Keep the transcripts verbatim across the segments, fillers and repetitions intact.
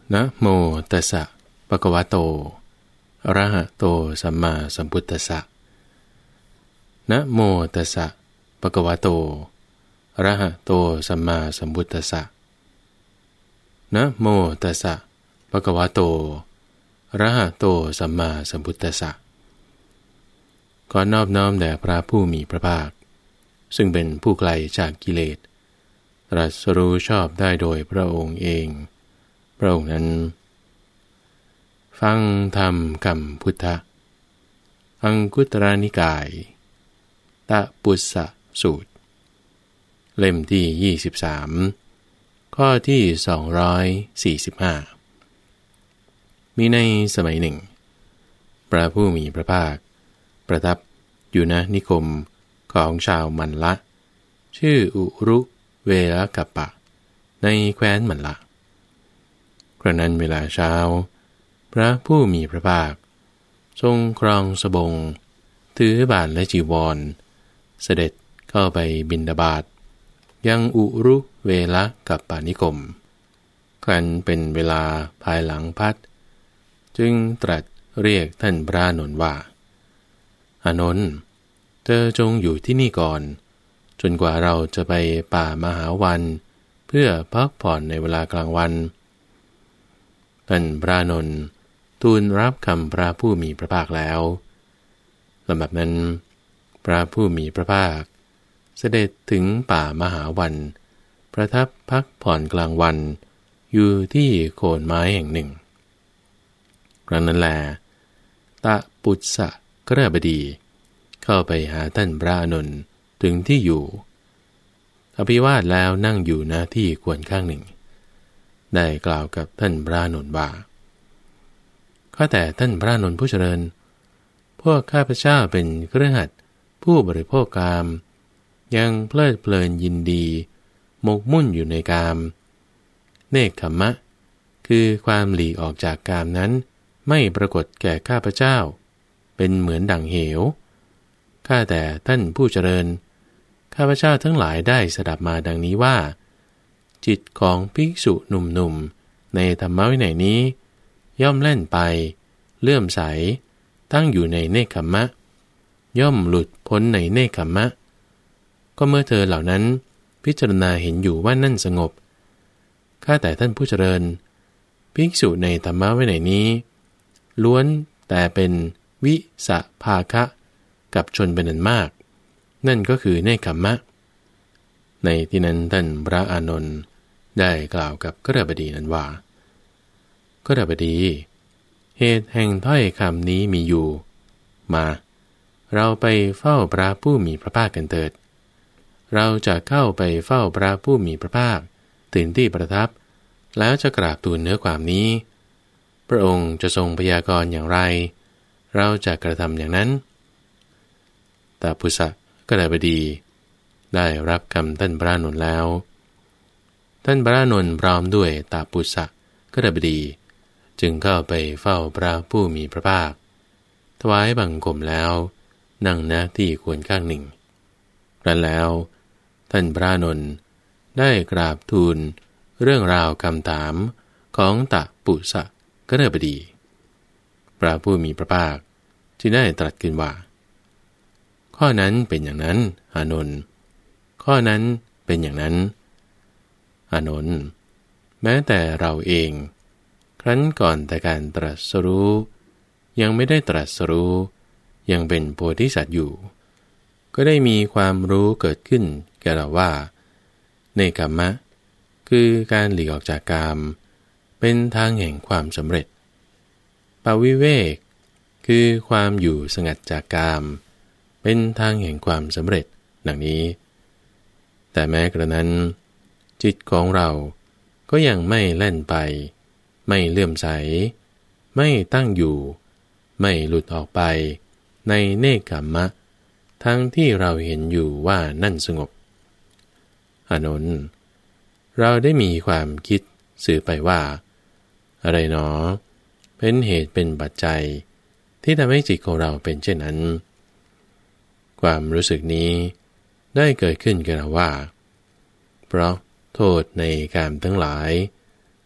นะโมตัสสะภะคะวะโตอะระหะโตสัมมาสัมพุทธัสสะนะโมตัสสะภะคะวะโตอะระหะโตสัมมาสัมพุทธัสสะนะโมตัสสะภะคะวะโตอะระหะโตสัมมาสัมพุทธัสสะขอนอบน้อมแด่พระผู้มีพระภาคซึ่งเป็นผู้ไกลจากกิเลสตรัสรู้ชอบได้โดยพระองค์เองพระองค์นั้นฟังธรรมคำพุทธะอังคุตรนิกายตะปุสสะสูตรเล่มที่ยี่สิบสามข้อที่สองร้อยสี่สิบห้ามีในสมัยหนึ่งพระผู้มีพระภาคประทับอยู่ณนิคมของชาวมันละชื่ออุรุเวลกัปปะในแคว้นมันละครั้งนั้นเวลาเช้าพระผู้มีพระภาคทรงครองสบงถือบาทและจีวรเสด็จเข้าไปบิณฑบาตยังอุรุเวลกัปปะนิคมครั้นเป็นเวลาภายหลังพัดจึงตรัสเรียกท่านพระอานนท์ว่าอานนท์เธอจงอยู่ที่นี่ก่อนจนกว่าเราจะไปป่ามหาวันเพื่อพักผ่อนในเวลากลางวันท่านพระอานนท์ทูลรับคำพระผู้มีพระภาคแล้วลำดับนั้นพระผู้มีพระภาคเสด็จถึงป่ามหาวันประทับพักผ่อนกลางวันอยู่ที่โคนไม้แห่งหนึ่งครั้งนั้นแลตะปุสสะกฤหบดีเข้าไปหาท่านพระอานนท์ถึงที่อยู่อภิวาทแล้วนั่งอยู่ณที่ควรข้างหนึ่งได้กล่าวกับท่านพระอานนท์ว่าข้าแต่ท่านพระอานนท์ผู้เจริญพวกข้าพเจ้าเป็นคฤหัสถ์ผู้บริโภคกามยังเพลิดเพลินยินดีหมกมุ่นอยู่ในกามเนกขัมมะคือความหลีกออกจากกามนั้นไม่ปรากฏแก่ข้าพเจ้าเป็นเหมือนดั่งเหวข้าแต่ท่านผู้เจริญข้าพเจ้าทั้งหลายได้สดับมาดังนี้ว่าจิตของภิกษุหนุ่มๆในธรรมวินัยนี้ย่อมเล่นไปเลื่อมใสตั้งอยู่ในเนกขัมมะย่อมหลุดพ้นในเนกขัมมะก็เมื่อเธอเหล่านั้นพิจารณาเห็นอยู่ว่านั่นสงบข้าแต่ท่านผู้เจริญภิกษุในธรรมวินัยนี้ล้วนแต่เป็นวิสภาคะกับชนเป็นอันมากนั่นก็คือเนกขัมมะในที่นั้นท่านพระอานนท์ได้กล่าวกับกฤหบดีนั้นว่ากฤหบดีเหตุแห่งถ้อยคำนี้มีอยู่มาเราไปเฝ้าพระผู้มีพระภาคกันเถิดเราจะเข้าไปเฝ้าพระผู้มีพระภาคถึงที่ประทับแล้วจะกราบทูลเนื้อความนี้พระองค์จะทรงพยากรณ์อย่างไรเราจะกระทำอย่างนั้นตะปุสสะกฤหบดีได้รับคำท่านพระอานนท์แล้วท่านพระอานนท์พร้อมด้วยตะปุสสะกฤหบดีจึงเข้าไปเฝ้าพระผู้มีพระภาคถวายบังคมแล้วนั่งณที่ควรข้างหนึ่งครั้นแล้วท่านพระอานนท์ได้กราบทูลเรื่องราวคำถามของตะปุสสะกฤหบดีพระผู้มีพระภาคจึงได้ตรัสขึ้นว่าข้อนั้นเป็นอย่างนั้นอานนท์ข้อนั้นเป็นอย่างนั้นอานนท์แม้แต่เราเองครั้นก่อนแต่การตรัสรู้ยังไม่ได้ตรัสรู้ยังเป็นโพธิสัตว์อยู่ก็ได้มีความรู้เกิดขึ้นแก่เราว่าเนกขัมมะคือการหลีกออกจากกามเป็นทางแห่งความสำเร็จปวิเวกคือความอยู่สงัดจากกามเป็นทางแห่งความสำเร็จดังนี้แต่แม้กระนั้นจิตของเราก็ยังไม่แล่นไปไม่เลื่อมใสไม่ตั้งอยู่ไม่หลุดออกไปในเนกขัมมะทั้งที่เราเห็นอยู่ว่านั่นสงบอานนท์เราได้มีความคิดสื่อไปว่าอะไรหนอเป็นเหตุเป็นปัจจัยที่ทำให้จิตของเราเป็นเช่นนั้นความรู้สึกนี้ได้เกิดขึ้นแก่เราว่าเพราะโทษในกามทั้งหลาย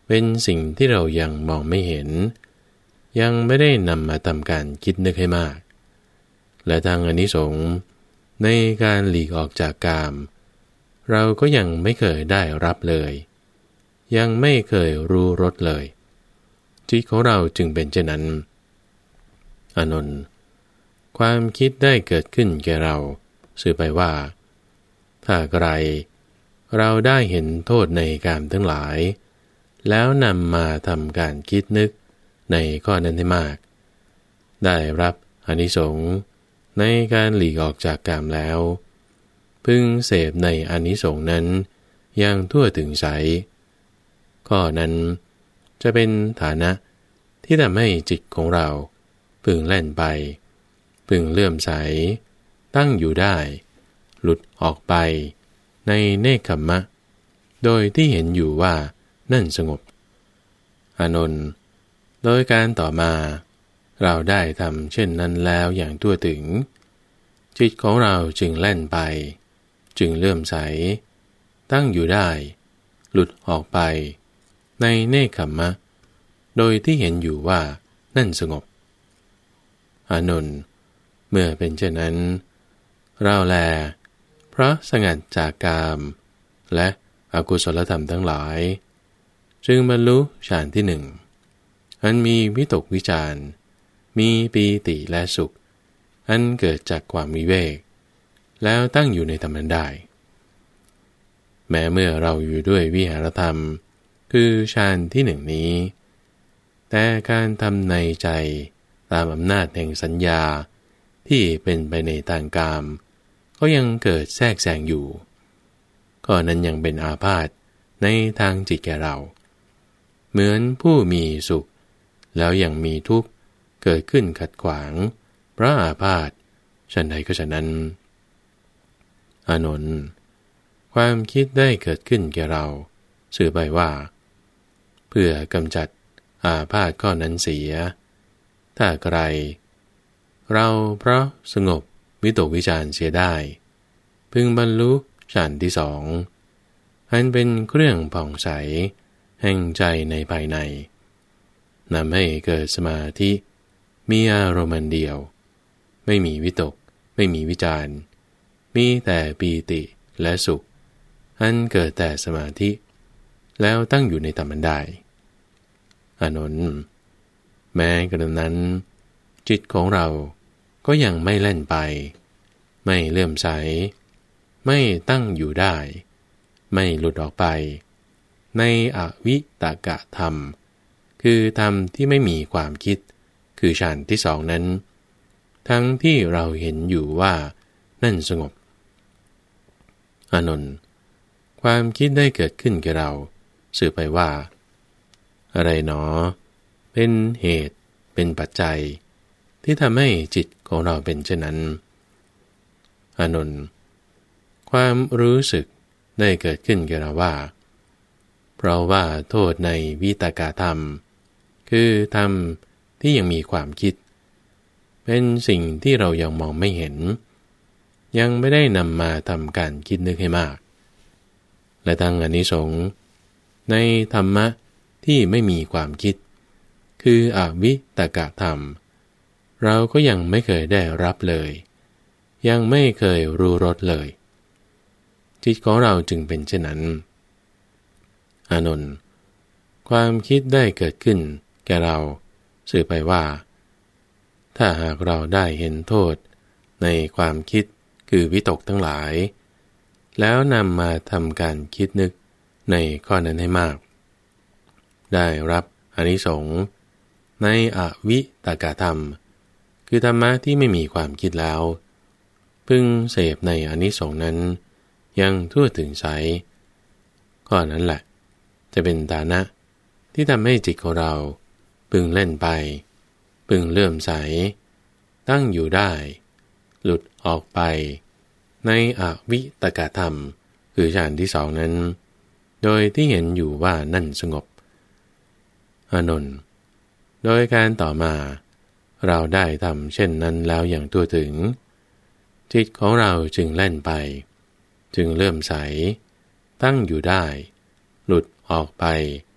เป็นสิ่งที่เรายังมองไม่เห็นยังไม่ได้นำมาทำการคิดนึกให้มากและทางอานิสงส์ในการหลีกออกจากกามเราก็ยังไม่เคยได้รับเลยยังไม่เคยรู้รสเลยจิตของเราจึงเป็นเช่นนั้นอานนท์ความคิดได้เกิดขึ้นแก่เราสื่อไปว่าถ้าใครเราได้เห็นโทษในกามทั้งหลายแล้วนำมาทำการคิดนึกในข้อนั้นให้มากได้รับอานิสงส์ในการหลีกออกจากกามแล้วพึงเสพในอานิสงส์นั้นอย่างทั่วถึงใสข้อนั้นจะเป็นฐานะที่ทำให้จิตของเราพึงแล่นไปพึงเลื่อมใสตั้งอยู่ได้หลุดออกไปในเนกขัมมะโดยที่เห็นอยู่ว่านั่นสงบอานนท์โดยการต่อมาเราได้ทำเช่นนั้นแล้วอย่างทั่วถึงจิตของเราจึงแล่นไปจึงเลื่อมใสตั้งอยู่ได้หลุดออกไปในเนกขัมมะโดยที่เห็นอยู่ว่านั่นสงบอานนท์เมื่อเป็นเช่นนั้นเราแลเพราะสงัดจากกามและอกุศลธรรมทั้งหลายจึงบรรลุฌานที่หนึ่งอันมีวิตกวิจารมีปีติและสุขอันเกิดจากความวิเวกแล้วตั้งอยู่ในธรรมนั้นได้แม้เมื่อเราอยู่ด้วยวิหารธรรมคือฌานที่หนึ่งนี้แต่การทำในใจตามอำนาจแห่งสัญญาที่เป็นไปในทางกามก็ยังเกิดแทรกแซงอยู่ก็นั้นยังเป็นอาพาธในทางจิตแก่เราเหมือนผู้มีสุขแล้วยังมีทุกข์เกิดขึ้นขัดขวางเพราะอาพาธฉันใดก็ฉะนั้นอานนท์ความคิดได้เกิดขึ้นแก่เราสื่อไปว่าเพื่อกำจัดอาพาธข้อนั้นเสียถ้าใครเราเพราะสงบวิตกวิจารเสียได้พึงบรรลุฌานที่สองอันเป็นเครื่องผ่องใสแห่งใจในภายในนำให้เกิดสมาธิมีอารมณ์เดียวไม่มีวิตกไม่มีวิจารมีแต่ปีติและสุขอันเกิดแต่สมาธิแล้วตั้งอยู่ในธรรมได้อานนท์แม้กระนั้นจิตของเราก็ยังไม่เล่นไปไม่เลื่อมใสไม่ตั้งอยู่ได้ไม่หลุดออกไปในอวิตกะธรรมคือธรรมที่ไม่มีความคิดคือฌานที่สองนั้นทั้งที่เราเห็นอยู่ว่านั่นสงบอานนท์ความคิดได้เกิดขึ้นแก่เราสื่อไปว่าอะไรหนอเป็นเหตุเป็นปัจจัยที่ทำให้จิตของเราเป็นเช่นนั้นอานนท์ความรู้สึกได้เกิดขึ้นแก่เราว่าเพราะว่าโทษในวิตกธรรมคือธรรมที่ยังมีความคิดเป็นสิ่งที่เรายังมองไม่เห็นยังไม่ได้นำมาทำการคิดนึกให้มากและทางอานิสงส์ในธรรมะที่ไม่มีความคิดคืออวิตกธรรมเราก็ยังไม่เคยได้รับเลยยังไม่เคยรู้รสเลยจิตของเราจึงเป็นเช่นนั้นอานนท์ความคิดได้เกิดขึ้นแก่เราสื่อไปว่าถ้าหากเราได้เห็นโทษในความคิดคือวิตกทั้งหลายแล้วนำมาทำการคิดนึกในข้อนั้นให้มากได้รับอานิสงส์ในอวิตกธรรมคือธรรมะที่ไม่มีความคิดแล้วพึงเสพในอานิสงส์นั้นยังทั่วถึงใสข้อนั้นแหละจะเป็นฐานะที่ทำให้จิตของเราพึงเล่นไปพึงเลื่อมใสตั้งอยู่ได้หลุดออกไปในอวิตกธรรมคือฌานที่สองนั้นโดยที่เห็นอยู่ว่านั่นสงบอานนท์โดยการต่อมาเราได้ทำเช่นนั้นแล้วอย่างทั่วถึงจิตของเราจึงเล่นไปจึงเลื่อมใสตั้งอยู่ได้หลุดออกไป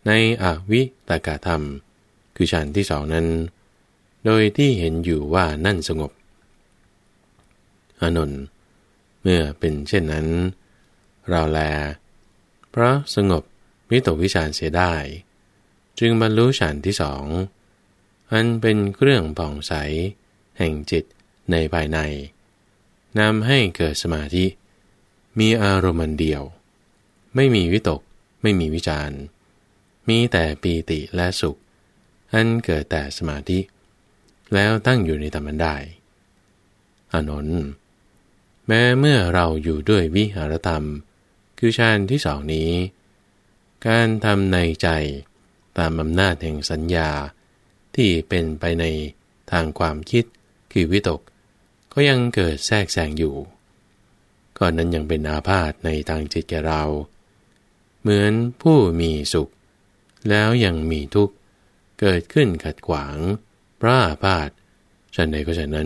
ในอวิตกธรรมคือฌานที่สองนั้นโดยที่เห็นอยู่ว่านั่นสงบอานนท์เมื่อเป็นเช่นนั้นเราแลเพราะสงบวิตกวิจารเสียได้จึงบรรลุฌานที่สองอันเป็นเครื่องผ่องใสแห่งจิตในภายในนำให้เกิดสมาธิมีอารมณ์เดียวไม่มีวิตกไม่มีวิจารมีแต่ปีติและสุขอันเกิดแต่สมาธิแล้วตั้งอยู่ในธรรมได้อานนท์แม้เมื่อเราอยู่ด้วยวิหารธรรมคือฌานที่สองนี้การทำในใจตามอำนาจแห่งสัญญาที่เป็นไปในทางความคิดคือวิตกก็ยังเกิดแทรกแซงอยู่ก่อนนั้นยังเป็นอาพาธในทางจิตแก่เราเหมือนผู้มีสุขแล้วยังมีทุกข์เกิดขึ้นขัดขวางเพราะอาพาธฉันใดก็ฉะนั้น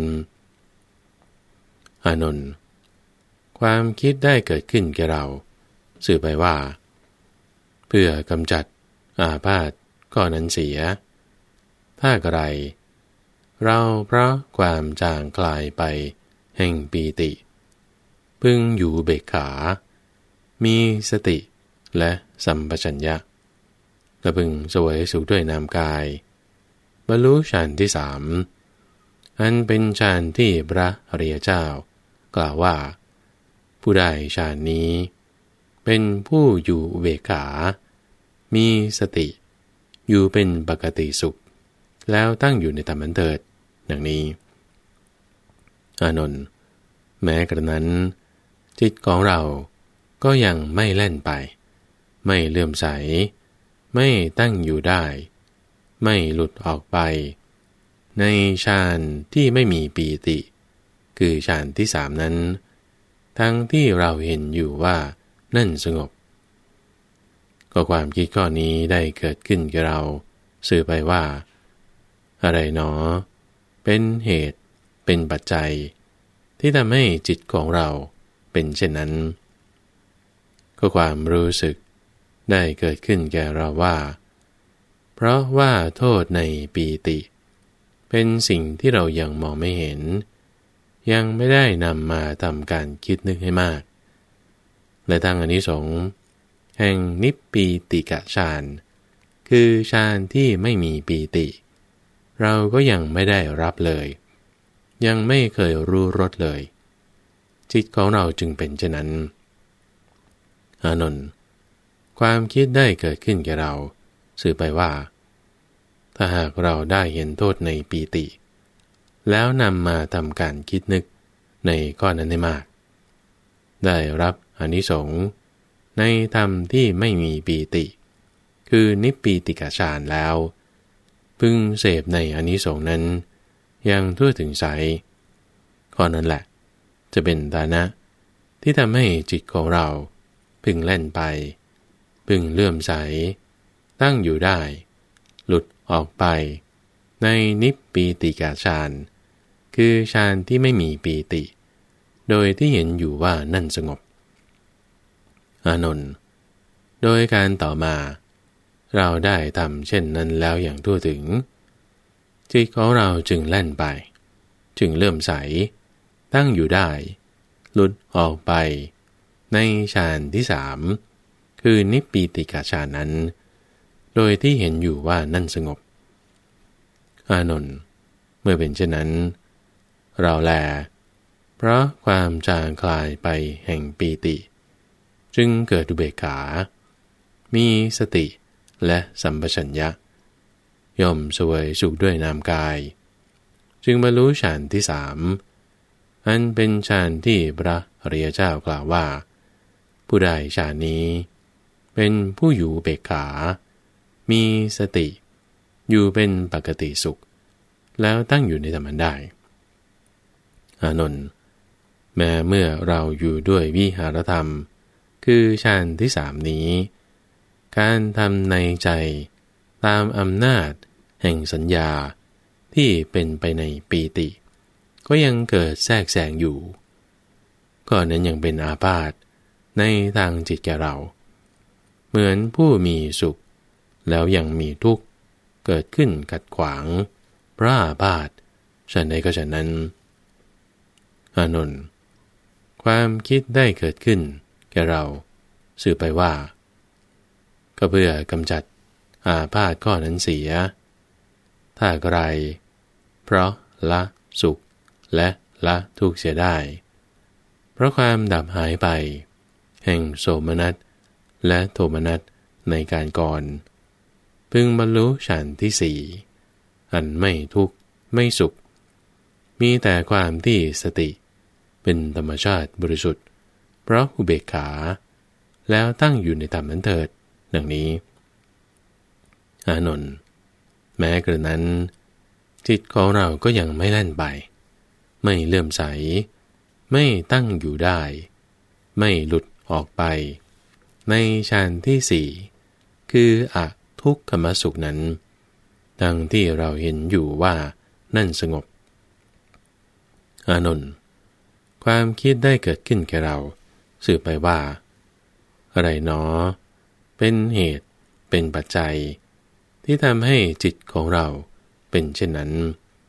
อานนท์ความคิดได้เกิดขึ้นแก่เราสื่อไปว่าเพื่อกำจัดอาพาธข้อนั้นเสียถ้ากระไรเราเพราะความจางคลายไปแห่งปีติพึงอยู่เบกขามีสติและสัมปชัญญะและพึงเสวยสุขด้วยนามกายบรรลุฌานที่สามอันเป็นฌานที่พระอริยเจ้ากล่าวว่าผู้ใดฌานนี้เป็นผู้อยู่เบกขามีสติอยู่เป็นปกติสุขแล้วตั้งอยู่ในธรรมนั้นเถิดดังนี้อานนท์แม้กระนั้นจิตของเราก็ยังไม่แล่นไปไม่เลื่อมใสไม่ตั้งอยู่ได้ไม่หลุดออกไปในฌานที่ไม่มีปีติคือฌานที่สามนั้นทั้งที่เราเห็นอยู่ว่านั่นสงบก็ความคิดข้อนี้ได้เกิดขึ้นกับเราสื่อไปว่าอะไรหนอเป็นเหตุเป็นปัจจัยที่ทำให้จิตของเราเป็นเช่นนั้นก็ความรู้สึกได้เกิดขึ้นแก่เราว่าเพราะว่าโทษในปีติเป็นสิ่งที่เรายังมองไม่เห็นยังไม่ได้นำมาทำการคิดนึกให้มากและทางอานิสงส์แห่งนิพปีติกฌานคือฌานที่ไม่มีปีติเราก็ยังไม่ได้รับเลยยังไม่เคยรู้รสเลยจิตของเราจึงเป็นเช่นนั้นอานนท์ความคิดได้เกิดขึ้นแก่เราสื่อไปว่าถ้าหากเราได้เห็นโทษในปีติแล้วนำมาทำการคิดนึกในข้อนั้นให้มากได้รับอานิสงส์ในธรรมที่ไม่มีปีติคือนิพปีติกฌานแล้วพึงเสพในอานิสงส์นั้นยังทั่วถึงใสข้อนั้นแหละจะเป็นฐานะที่ทำให้จิตของเราพึงแล่นไปพึงเลื่อมใสตั้งอยู่ได้หลุดออกไปในนิพปีติกฌานคือฌานที่ไม่มีปีติโดยที่เห็นอยู่ว่านั่นสงบอานนท์โดยการต่อมาเราได้ทำเช่นนั้นแล้วอย่างทั่วถึงจิตของเราจึงแล่นไปจึงเลื่อมใสตั้งอยู่ได้หลุดออกไปในฌานที่สามคือนิพปีติกฌานนั้นโดยที่เห็นอยู่ว่านั่นสงบอานนท์เมื่อเป็นเช่นนั้นเราแลเพราะความจางคลายไปแห่งปีติจึงเกิดอุเบกขามีสติและสัมปชัญญะย่อมเสวยสุขด้วยนามกายจึงบรรลุฌานที่สามอันเป็นฌานที่พระอริยเจ้ากล่าวว่าผู้ใดฌานนี้เป็นผู้อยู่อุเบกขามีสติอยู่เป็นปกติสุขแล้วตั้งอยู่ในธรรมได้อานนท์แม้เมื่อเราอยู่ด้วยวิหารธรรมคือฌานที่สามนี้การทำในใจตามอำนาจแห่งสัญญาที่เป็นไปในปีติก็ยังเกิดแทรกแซงอยู่ก็นั้นยังเป็นอาพาธในทางจิตแก่เราเหมือนผู้มีสุขแล้วยังมีทุกข์เกิดขึ้นขัดขวางพระอาพาธฉันใดก็ฉันนั้นอานนท์ความคิดได้เกิดขึ้นแก่เราสื่อไปว่าก็เพื่อกำจัดอาพาธข้อนั้นเสียถ้าไกลเพราะละสุขและละทุกข์เสียได้เพราะความดับหายไปแห่งโสมนัสและโทมนัสในการก่อนพึงบรรลุฌานที่สี่อันไม่ทุกข์ไม่สุขมีแต่ความที่สติเป็นธรรมชาติบริสุทธิ์เพราะอุเบกขาแล้วตั้งอยู่ในธรรมนั้นเถิดดังนี้อานนท์แม้กระนั้นจิตของเราก็ยังไม่แล่นไปไม่เลื่อมใสไม่ตั้งอยู่ได้ไม่หลุดออกไปในฌานที่สี่คืออทุกขมสุขนั้นดังที่เราเห็นอยู่ว่านั่นสงบอานนท์ความคิดได้เกิดขึ้นแก่เราสื่อไปว่าอะไรหนอเป็นเหตุเป็นปัจจัยที่ทำให้จิตของเราเป็นเช่นนั้น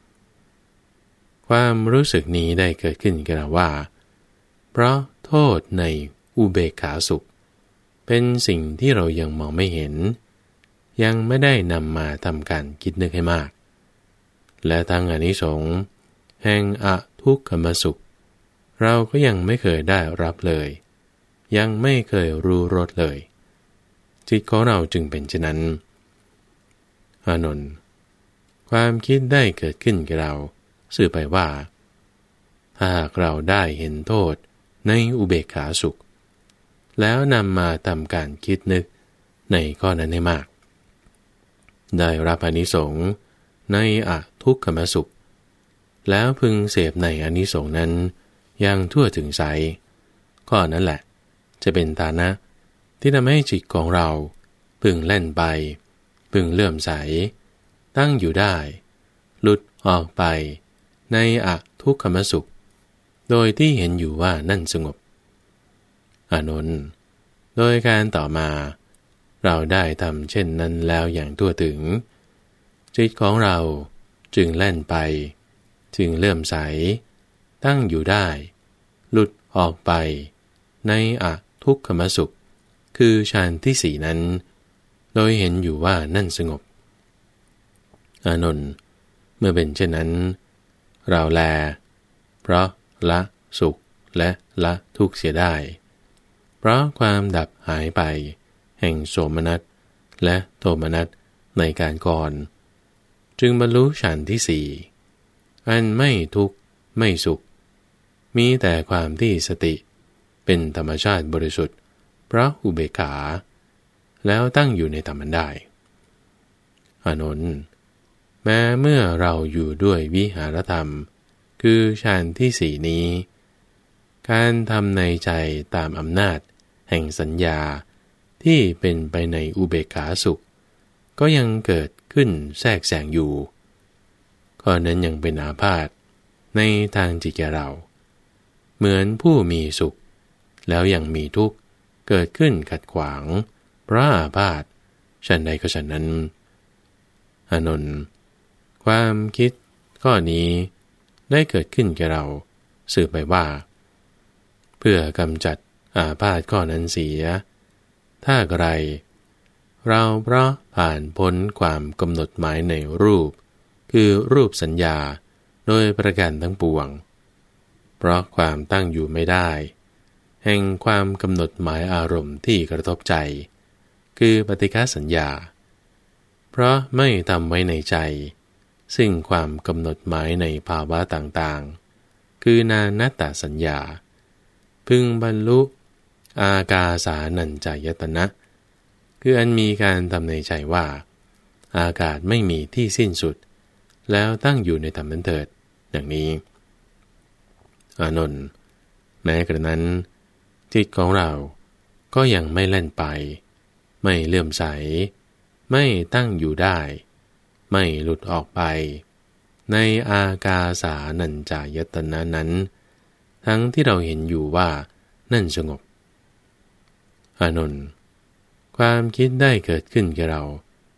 ความรู้สึกนี้ได้เกิดขึ้นแก่เราว่าเพราะโทษในอุเบกขาสุขเป็นสิ่งที่เรายังมองไม่เห็นยังไม่ได้นำมาทำการคิดนึกให้มากและทั้งอานิสงส์แห่งอทุกขมสุขเราก็ยังไม่เคยได้รับเลยยังไม่เคยรู้รสเลยจิตของเราจึงเป็นเช่นนั้นอานนท์ความคิดได้เกิดขึ้นแก่เราสื่อไปว่าถ้าหากเราได้เห็นโทษในอุเบกขาสุขแล้วนำมาทำการคิดนึกในข้อนั้นให้มากได้รับอานิสงส์ในอทุกขมสุขแล้วพึงเสพในอานิสงส์นั้นอย่างทั่วถึงไสข้อนั้นแหละจะเป็นฐานะที่ทำให้จิตของเราพึงแล่นไปพึงเลื่อมใสตั้งอยู่ได้หลุดออกไปในอทุกขมสุขโดยที่เห็นอยู่ว่านั่นสงบอานนท์โดยการต่อมาเราได้ทำเช่นนั้นแล้วอย่างทั่วถึงจิตของเราจึงแล่นไปจึงเลื่อมใสตั้งอยู่ได้หลุดออกไปในอทุกขมสุขคือฌานที่สี่นั้นโดยเห็นอยู่ว่านั่นสงบอานนท์เมื่อเป็นเช่นนั้นเราแลเพราะละสุขและละทุกข์เสียได้เพราะความดับหายไปแห่งโสมนัสและโทมนัสในการก่อนจึงบรรลุฌานที่สี่อันไม่ทุกข์ไม่สุขมีแต่ความที่สติเป็นธรรมชาติบริสุทธิ์เพราะอุเบกขาแล้วตั้งอยู่ในธรรมนั้นได้อานนท์แม้เมื่อเราอยู่ด้วยวิหารธรรมคือฌานที่สี่นี้การทำในใจตามอำนาจแห่งสัญญาที่เป็นไปในอุเบกขาสุขก็ยังเกิดขึ้นแทรกแซงอยู่ข้อนั้นยังเป็นอาพาธในทางจิตแก่เราเหมือนผู้มีสุขแล้วยังมีทุกข์เกิดขึ้นขัดขวางเพราะอาพาธฉันใดก็ฉันนั้นอานนท์ความคิดข้อนี้ได้เกิดขึ้นแก่เราสื่อไปว่าเพื่อกำจัดอาพาธข้อนั้นเสียถ้าไกลเราเพราะผ่านพ้นความกำหนดหมายในรูปคือรูปสัญญาโดยประการทั้งปวงเพราะความตั้งอยู่ไม่ได้แห่งความกำหนดหมายอารมณ์ที่กระทบใจคือปฏิฆะสัญญาเพราะไม่ทำไว้ในใจซึ่งความกำหนดหมายในภาวะต่างๆคือนานัตตสัญญาพึงบรรลุอากาสานัญจายตนะคืออันมีการทำในใจว่าอากาศไม่มีที่สิ้นสุดแล้วตั้งอยู่ในธรรมนั้นเถิดอย่างนี้อานนท์แม้กระนั้นจิตของเราก็ยังไม่แล่นไปไม่เลื่อมใสไม่ตั้งอยู่ได้ไม่หลุดออกไปในอากาสานัญจายตนะนั้นทั้งที่เราเห็นอยู่ว่านั่นสงบอานนท์ความคิดได้เกิดขึ้นแก่เรา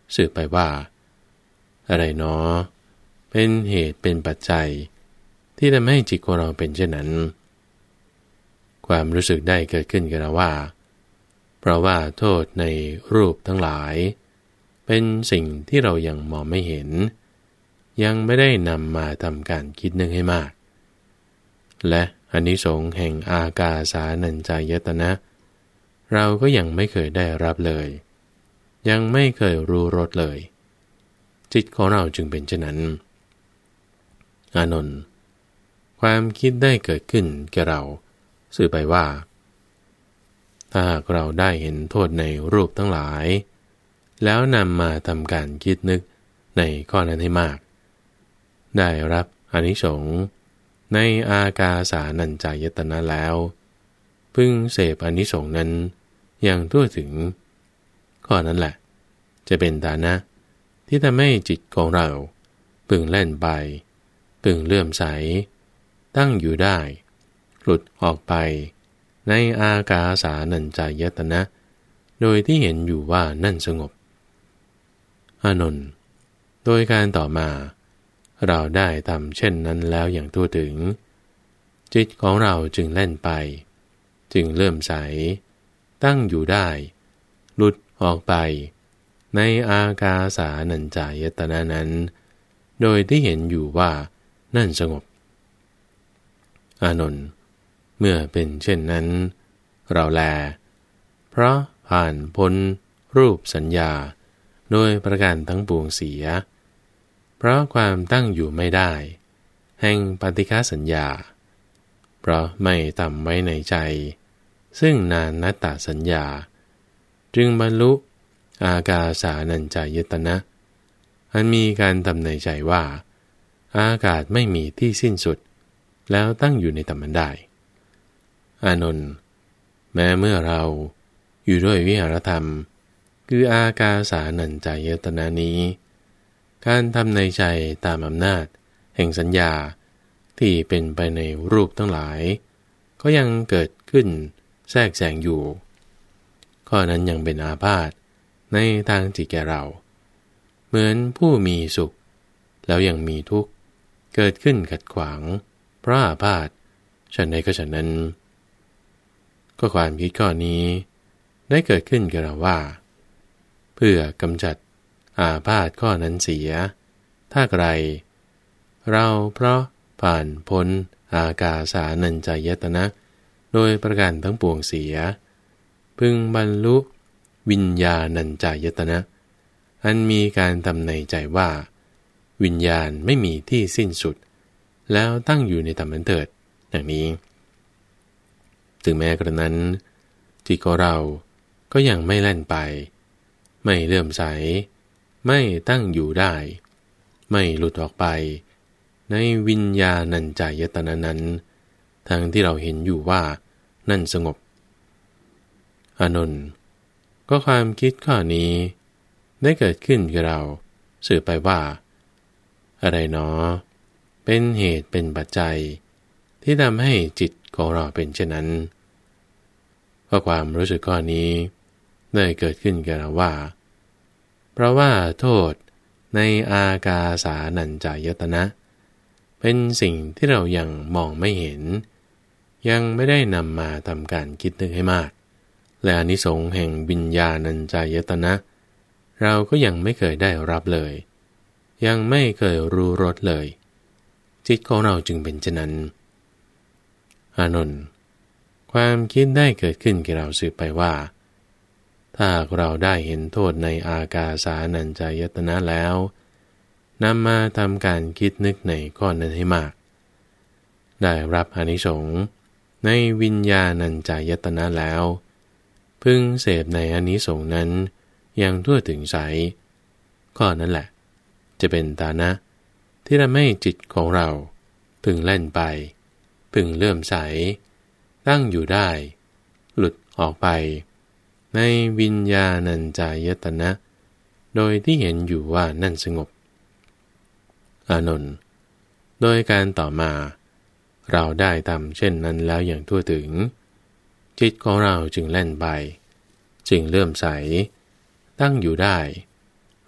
สืบไปว่าอะไรเนาะเป็นเหตุเป็นปัจจัยที่ทำให้จิตของเราเป็นเช่นนั้นความรู้สึกได้เกิดขึ้นกับเราว่าเพราะว่าโทษในรูปทั้งหลายเป็นสิ่งที่เรายังมองไม่เห็นยังไม่ได้นำมาทำการคิดนึกให้มากและอานิสงส์แห่งอากาสานัญจายตนะเราก็ยังไม่เคยได้รับเลยยังไม่เคยรู้รสเลยจิตของเราจึงเป็นเช่นนั้นอานนท์ความคิดได้เกิดขึ้นแก่เราสื่อไปว่าถ้าหากเราได้เห็นโทษในรูปทั้งหลายแล้วนำมาทำการคิดนึกในข้อนั้นให้มากได้รับอานิสงส์ในอากาสานัญจายตนะแล้วพึงเสพอานิสงส์นั้นอย่างทั่วถึงข้อนั้นแหละจะเป็นฐานะที่ทำให้จิตของเราพึงแล่นไปพึงเลื่อมใสตั้งอยู่ได้หลุดออกไปในอากาสานัญจายตนะโดยที่เห็นอยู่ว่านั่นสงบอานนท์โดยการต่อมาเราได้ทำเช่นนั้นแล้วอย่างทั่วถึงจิตของเราจึงแล่นไปจึงเลื่อมใสตั้งอยู่ได้หลุดออกไปในอากาสานัญจายตนะนั้นโดยที่เห็นอยู่ว่านั่นสงบอานนท์เมื่อเป็นเช่นนั้นเราแลเพราะผ่านพ้นรูปสัญญาโดยประการทั้งปวงเสียเพราะความตั้งอยู่ไม่ได้แห่งปฏิฆาสัญญาเพราะไม่ทำไว้ในใจซึ่งนานนัตตสัญญาจึงบรรลุอากาสานัญจายตนะอันมีการทำในใจว่าอากาศไม่มีที่สิ้นสุดแล้วตั้งอยู่ในธรรมได้อานนท์แม้เมื่อเราอยู่ด้วยวิหารธรรมคืออากาสานัญจายตนะนี้การทำในใจตามอำนาจแห่งสัญญาที่เป็นไปในรูปทั้งหลายก็ยังเกิดขึ้นแทรกแซงอยู่ข้อนั้นยังเป็นอาพาธในทางจิตแก่เราเหมือนผู้มีสุขแล้วยังมีทุกข์เกิดขึ้นขัดขวางเพราะอาพาธฉันใดก็ฉันนั้นก็ความคิดข้อนี้ได้เกิดขึ้นกับเราว่าเพื่อกำจัดอาพาธข้อนั้นเสียถ้าใครเราเพราะผ่านพ้นอากาสานัญจายตนะโดยประการทั้งปวงเสียพึงบรรลุวิญญาณัญจายตนะอันมีการทำในใจว่าวิญญาณไม่มีที่สิ้นสุดแล้วตั้งอยู่ในธรรมนั้นเถิดอย่างนี้ถึงแม้กระนั้นจิตของเราก็ยังไม่แล่นไปไม่เลื่อมใสไม่ตั้งอยู่ได้ไม่หลุดออกไปในวิญญาณัญจายตนะนั้นทั้งที่เราเห็นอยู่ว่านั่นสงบอานนท์ก็ความคิดข้อนี้ได้เกิดขึ้นกับเราสืบไปว่าอะไรเนาะเป็นเหตุเป็นปัจจัยที่ทำให้จิตของเราเป็นเช่นนั้นเพราะความรู้สึกข้อนี้ได้เกิดขึ้นกับเราว่าเพราะว่าโทษในอากาสานัญจายตนะเป็นสิ่งที่เรายังมองไม่เห็นยังไม่ได้นำมาทำการคิดนึกให้มากและอานิสงส์แห่งวิญญาณัญจายตนะเราก็ยังไม่เคยได้รับเลยยังไม่เคยรู้รสเลยจิตของเราจึงเป็นเช่นนั้นอานนท์ความคิดได้เกิดขึ้นแก่เราสืบไปว่าถ้าเราได้เห็นโทษในอากาสานัญจายตนะแล้วนำมาทำการคิดนึกในข้อนั้นให้มากได้รับอานิสงส์ในวิญญาณัญจายตนะแล้วพึงเสพในอานิสงส์นั้นอย่างทั่วถึงใสข้อนั้นแหละจะเป็นฐานะที่ทำให้จิตของเราพึงแล่นไปพึงเลื่อมใสตั้งอยู่ได้หลุดออกไปในวิญญาณัญจายตนะโดยที่เห็นอยู่ว่านั่นสงบอานนท์โดยการต่อมาเราได้ทำเช่นนั้นแล้วอย่างทั่วถึงจิตของเราจึงแล่นไปจึงเลื่อมใสตั้งอยู่ได้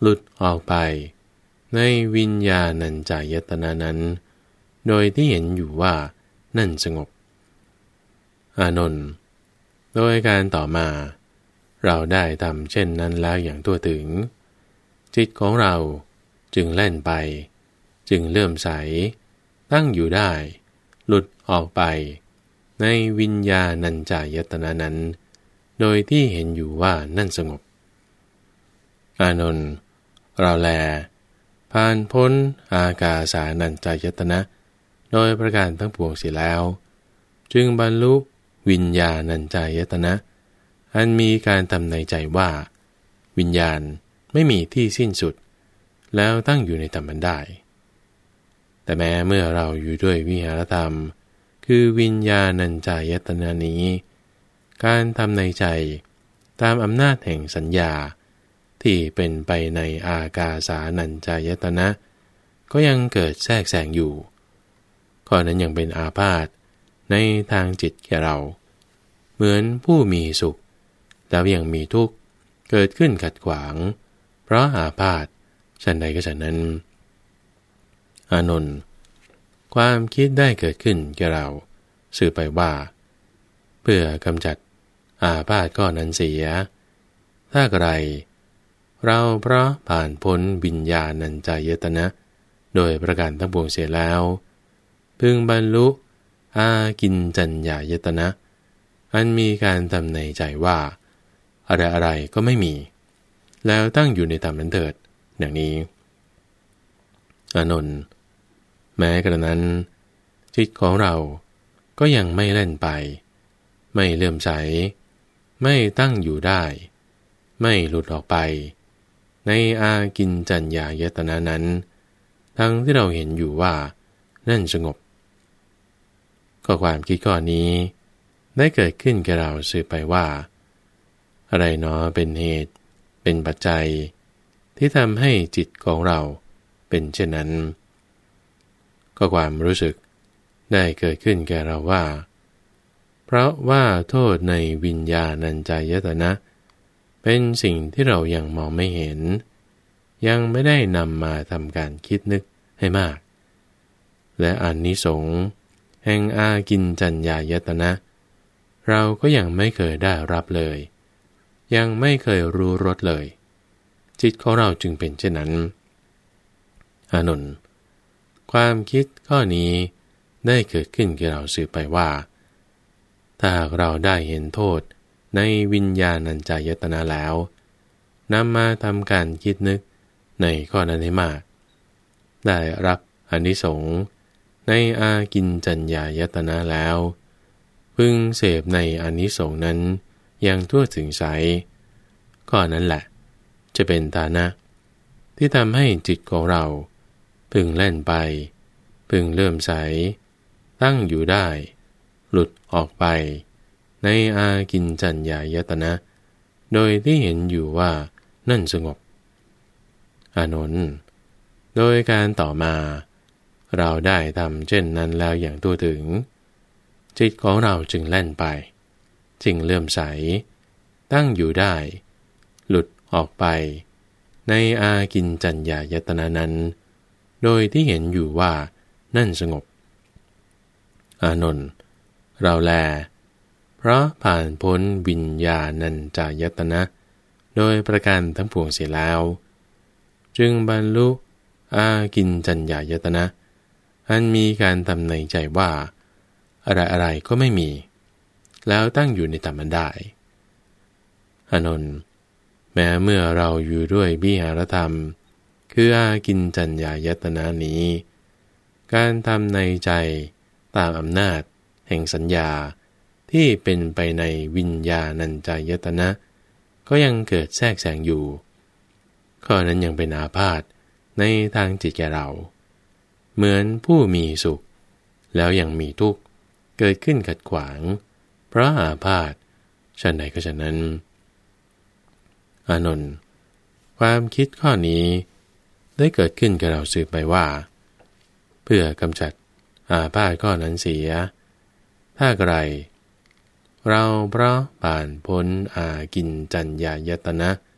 หลุดออกไปในวิญญาณัญจายตนะนั้นโดยที่เห็นอยู่ว่านั่นสงบอานนท์โดยการต่อมาเราได้ทำเช่นนั้นแล้วอย่างทั่วถึงจิตของเราจึงแล่นไปจึงเลื่อมใสตั้งอยู่ได้หลุดออกไปในวิญญาณัญจายตนะนั้นโดยที่เห็นอยู่ว่านั่นสงบอานนท์เราแลผ่านพ้นอากาสานัญจายตนะโดยประการทั้งปวงเสียแล้วจึงบรรลุวิญญาณัญจายตนะอันมีการทำในใจว่าวิญญาณไม่มีที่สิ้นสุดแล้วตั้งอยู่ในธรรมได้แต่แม้เมื่อเราอยู่ด้วยวิหารธรรมคือวิญญาณัญจายตนะนี้การทำในใจตามอำนาจแห่งสัญญาที่เป็นไปในอากาสานัญจายตนะก็ยังเกิดแทรกแซงอยู่ข้อนั้นยังเป็นอาพาธในทางจิตแก่เราเหมือนผู้มีสุขแล้วยังมีทุกข์เกิดขึ้นขัดขวางเพราะอาพาธฉันใดก็ฉันนั้นอานนท์ความคิดได้เกิดขึ้นแก่เราสื่อไปว่าเพื่อกำจัดอาพาธข้อนั้นเสียถ้าไรเราเพราะผ่านพ้นวิญญาณัญจายตนะโดยประการทั้งปวงเสียแล้วพึงบรรลุอากินจัญญายตนะอันมีการทำในใจว่าอะไรอะไรก็ไม่มีแล้วตั้งอยู่ในธรรมนั้นเถิดอย่างนี้อานนท์แม้กระนั้นจิตของเราก็ยังไม่เล่นไปไม่เลื่อมใสไม่ตั้งอยู่ได้ไม่หลุดออกไปในอากินจัญญายตนะนั้นทั้งที่เราเห็นอยู่ว่านั่นสงบข้อความคิดข้อนี้ได้เกิดขึ้นแก่เราสืบไปว่าอะไรเนาะเป็นเหตุเป็นปัจจัยที่ทำให้จิตของเราเป็นเช่นนั้นก็ความรู้สึกได้เกิดขึ้นแก่เราว่าเพราะว่าโทษในวิญญาณัญจายตนะเป็นสิ่งที่เรายังมองไม่เห็นยังไม่ได้นำมาทำการคิดนึกให้มากและอานิสงส์แห่งอากินจัญญายตนะเราก็ยังไม่เคยได้รับเลยยังไม่เคยรู้รสเลยจิตของเราจึงเป็นเช่นนั้นอานนท์ความคิดข้อนี้ได้เกิดขึ้นแก่เราสืบไปว่าถ้าเราได้เห็นโทษในวิญญาณัญจายตนะแล้วนำมาทำการคิดนึกในข้อนั้นให้มากได้รับอานิสงส์ในอากินจัญญายตนะแล้วพึงเสพในอานิสงส์นั้นอย่างทั่วถึงใสข้อนั้นแหละจะเป็นฐานะที่ทำให้จิตของเราพึงเล่นไปพึงเลื่อมใสตั้งอยู่ได้หลุดออกไปในอากินจัญญายตนะโดยที่เห็นอยู่ว่านั่นสงบอานนท์โดยการต่อมาเราได้ทำเช่นนั้นแล้วอย่างทั่วถึงจิตของเราจึงแล่นไปจึงเลื่อมใสตั้งอยู่ได้หลุดออกไปในอากินจัญญายตนะนั้นโดยที่เห็นอยู่ว่านั่นสงบอานนท์เราแลเพราะผ่านพ้นวิญญาณัญจายตนะโดยประการทั้งปวงเสียแล้วจึงบรรลุอากินจัญญายตนะอันมีการทำในใจว่าอะไรอะไรก็ไม่มีแล้วตั้งอยู่ในธรรมได้อานนท์แม้เมื่อเราอยู่ด้วยวิหารธรรมคืออากินจัญญายตนะนี้การทำในใจตามอำนาจแห่งสัญญาที่เป็นไปในวิญญาณัญจายตนะก็ยังเกิดแทรกแซงอยู่ข้อนั้นยังเป็นอาพาธในทางจิตแก่เราเหมือนผู้มีสุขแล้วยังมีทุกข์เกิดขึ้นขัดขวางเพราะอาพาธฉันใดก็ฉะนั้นอานนท์ความคิดข้อนี้ได้เกิดขึ้นกับเราสืบไปว่าเพื่อกำจัดอาพาธข้อนั้นเสียถ้าไกรเราเพราะผ่านพ้นอากินจัญญายตนะ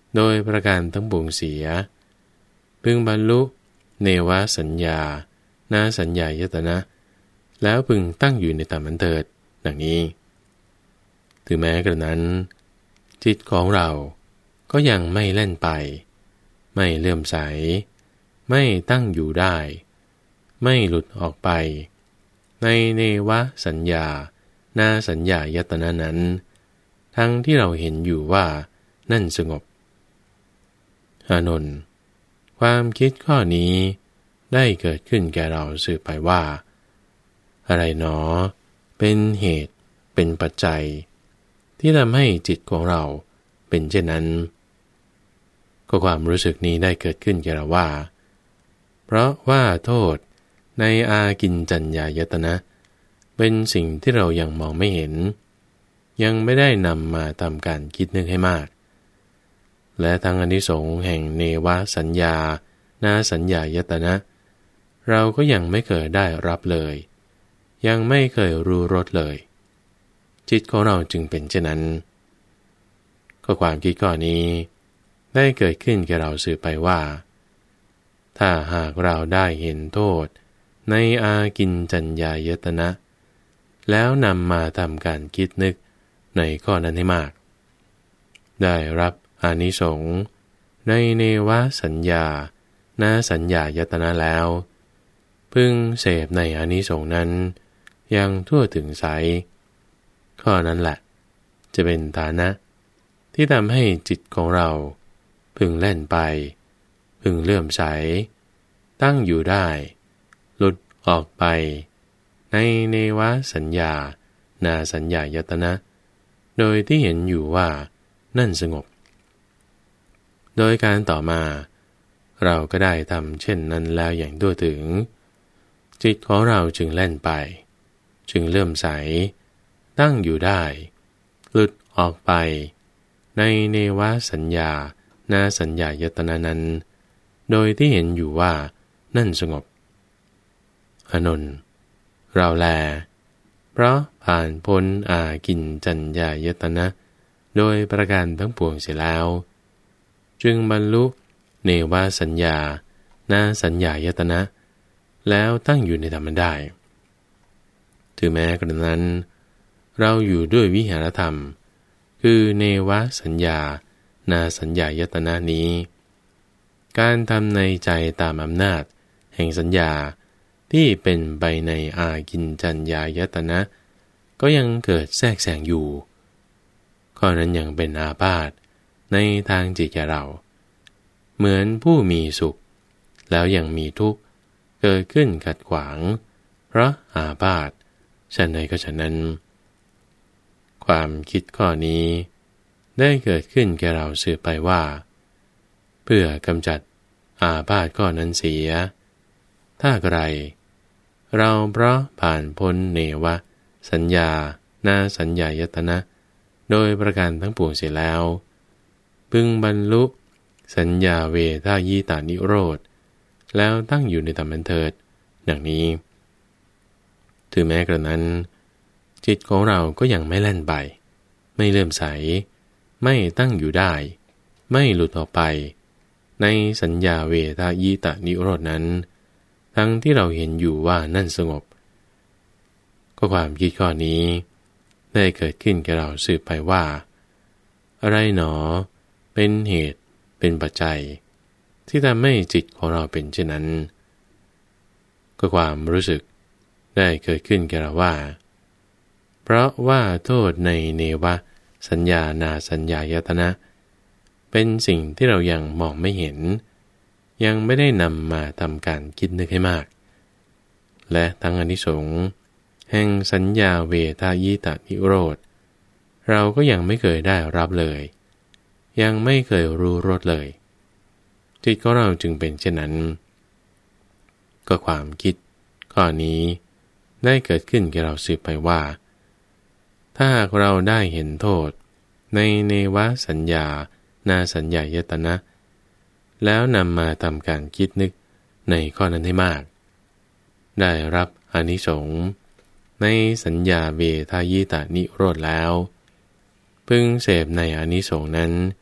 โดยประการทั้งปวงเสียพึงบรรลุเนวสัญญานาสัญญายตนะแล้วพึงตั้งอยู่ในธรรมอันเถิดดังนี้ถึงแม้กระนั้นจิตของเราก็ยังไม่เล่นไปไม่เลื่อมใสไม่ตั้งอยู่ได้ไม่หลุดออกไปในเนวสัญญานาสัญญายตนะนั้นทั้งที่เราเห็นอยู่ว่านั่นสงบอานนท์ความคิดข้อนี้ได้เกิดขึ้นแก่เราสืบไปว่าอะไรหนอเป็นเหตุเป็นปัจจัยที่ทำให้จิตของเราเป็นเช่นนั้นก็ความรู้สึกนี้ได้เกิดขึ้นแก่เราว่าเพราะว่าโทษในอากินจัญญายตนะเป็นสิ่งที่เรายังมองไม่เห็นยังไม่ได้นำมาทำการคิดนึกให้มากและทั้งอานิสงส์แห่งเนวสัญญานาสัญญายตนะเราก็ยังไม่เคยได้รับเลยยังไม่เคยรู้รสเลยจิตของเราจึงเป็นเช่นนั้นก็ความคิดข้อนี้ได้เกิดขึ้นแก่เราสืบไปว่าถ้าหากเราได้เห็นโทษในอากินจัญญายตนะแล้วนำมาทำการคิดนึกในข้อนั้นให้มากได้รับอานิสงส์ในเนวสัญญานาสัญญายตนะแล้วพึงเสพในอานิสงส์นั้นยังทั่วถึงใสข้อนั้นแหละจะเป็นฐานะที่ทำให้จิตของเราพึงเล่นไปพึงเลื่อมใสตั้งอยู่ได้หลุดออกไปในเนวสัญญานาสัญญายตนะโดยที่เห็นอยู่ว่านั่นสงบโดยการต่อมาเราก็ได้ทำเช่นนั้นแล้วอย่างทั่วถึงจิตของเราจึงเล่นไปจึงเลื่อมใสตั้งอยู่ได้หลุดออกไปในเนวสัญญานาสัญญายตนะนั้นโดยที่เห็นอยู่ว่านั่นสงบอานนท์เราแลเพราะผ่านพ้นอากินจัญญายตนะโดยประการทั้งปวงเสียแล้วจึงบรรลุเนวสัญญานาสัญญายตนะแล้วตั้งอยู่ในธรรมได้ถึงแม้กระนั้นเราอยู่ด้วยวิหารธรรมคือเนวสัญญานาสัญญายตนะนี้การทำในใจตามอำนาจแห่งสัญญาที่เป็นไปในอากินจัญญายตนะก็ยังเกิดแทรกแซงอยู่ข้อนั้นยังเป็นอาพาธในทางจิตแก่เราเหมือนผู้มีสุขแล้วยังมีทุกข์เกิดขึ้นขัดขวางเพราะอาพาธฉันใดก็ฉะนั้นความคิดข้อนี้ได้เกิดขึ้นแก่เราสืบไปว่าเพื่อกำจัดอาพาธข้อนั้นเสียถ้าไกรเราเพราะผ่านพ้นเนวสัญญานาสัญญายตนะโดยประการทั้งปวงเสียแล้วพึงบรรลุสัญญาเวทายตานิโรธแล้วตั้งอยู่ในธรรมอันเถิดดังนี้ถึงแม้กระนั้นจิตของเราก็ยังไม่เล่นไปไม่เลื่อมใสไม่ตั้งอยู่ได้ไม่หลุดออกไปในสัญญาเวทายตานิโรธนั้นทั้งที่เราเห็นอยู่ว่านั่นสงบก็ความคิดข้อนี้ได้เกิดขึ้นแก่เราสืบไปว่าอะไรหนอเป็นเหตุเป็นปัจจัยที่ทำให้จิตของเราเป็นเช่นนั้นก็ความรู้สึกได้เกิดขึ้นแก่เราว่าเพราะว่าโทษในเนวสัญญานาสัญญายตนะเป็นสิ่งที่เรายังมองไม่เห็นยังไม่ได้นำมาทำการคิดนึกให้มากและทั้งอานิสงส์แห่งสัญญาเวทายตานิโรธเราก็ยังไม่เคยได้รับเลยยังไม่เคยรู้รสเลยจิตของเราจึงเป็นเช่นนั้นก็ความคิดข้อนี้ได้เกิดขึ้นแก่เราสืบไปว่าถ้าหากเราได้เห็นโทษในเนวสัญญานาสัญญายตนะแล้วนำมาทำการคิดนึกในข้อนั้นให้มากได้รับอานิสงส์ในสัญญาเวทายตานิโรธแล้วพึงเสพในอานิสงส์นั้น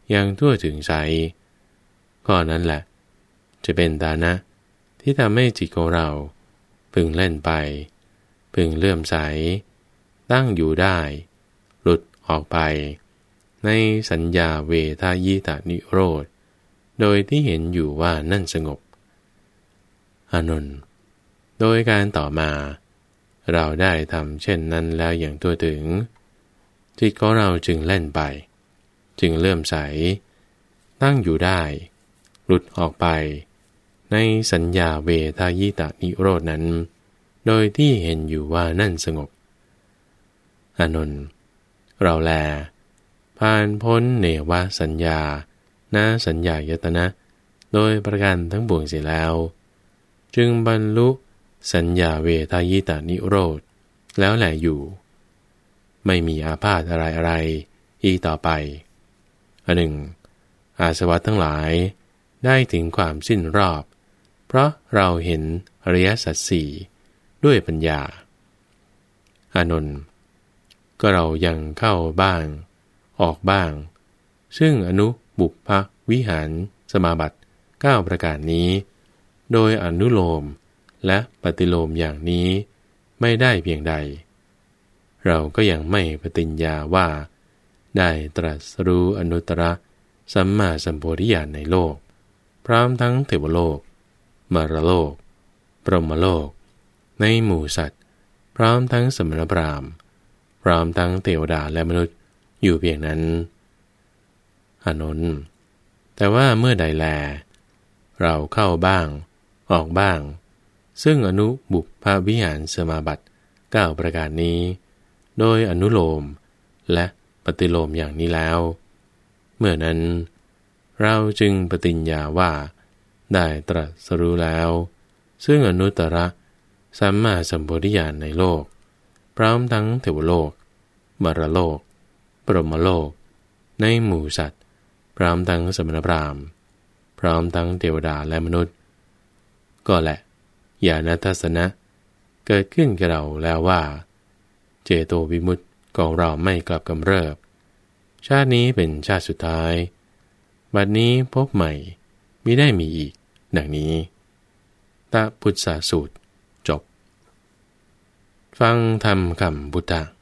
อย่างทั่วถึงใสข้อนั้นแหละจะเป็นฐานะที่ทำให้จิตของเราพึงเล่นไปพึงเลื่อมใสตั้งอยู่ได้หลุดออกไปในสัญญาเวทายตานิโรธโดยที่เห็นอยู่ว่านั่นสงบอานนท์โดยการต่อมาเราได้ทำเช่นนั้นแล้วอย่างทั่วถึงจิตของเราจึงเล่นไปจึงเลื่อมใสตั้งอยู่ได้หลุดออกไปในสัญญาเวทายตานิโรธนั้นโดยที่เห็นอยู่ว่านั่นสงบอานนท์เราแลผ่านพ้นเนวสัญญานาสัญญายตนะโดยประการทั้งปวงเสียแล้วจึงบรรลุสัญญาเวทายตานิโรธแล้วแหละอยู่ไม่มีอาพาธอะไรอะไรอีกต่อไปอันหนึ่งอาสวะทั้งหลายได้ถึงความสิ้นรอบเพราะเราเห็นอริยสัจสี่ด้วยปัญญาอานนท์ก็เรายังเข้าบ้างออกบ้างซึ่งอนุบุพพวิหารสมาบัติเก้าประการนี้โดยอนุโลมและปฏิโลมอย่างนี้ไม่ได้เพียงใดเราก็ยังไม่ปฏิญญาว่าได้ตรัสรู้อนุตตรสัมมาสัมโพธิญาณในโลกพร้อมทั้งเทวโลกมรโลกพรหมโลกในหมู่สัตว์พร้อมทั้งสมณพราหมณ์พร้อมทั้งเทวดาและมนุษย์อยู่เพียงนั้นอานนท์แต่ว่าเมื่อใดแลเราเข้าบ้างออกบ้างซึ่งอนุบุพพวิหารสมาบัติเก้าประการนี้โดยอนุโลมและปฏิโลมอย่างนี้แล้วเมื่อนั้นเราจึงปฏิญญาว่าได้ตรัสรู้แล้วซึ่งอนุตตรสัมมาสัมโพธิญาณในโลกพร้อมทั้งเทวโลกมรโลกพรหมโลกในหมู่สัตว์พร้อมทั้งสมณพราหมณ์พร้อมทั้งเทวดาและมนุษย์ก็แหละญาณทัสสนะเกิดขึ้นกับเราแล้วว่าเจโตวิมุตติของเราไม่กลับกำเริบชาตินี้เป็นชาติสุดท้ายบัดนี้พบใหม่มิได้มีอีกดังนี้ตะพุทธสูตรจบฟังธรรมคำพุทธะ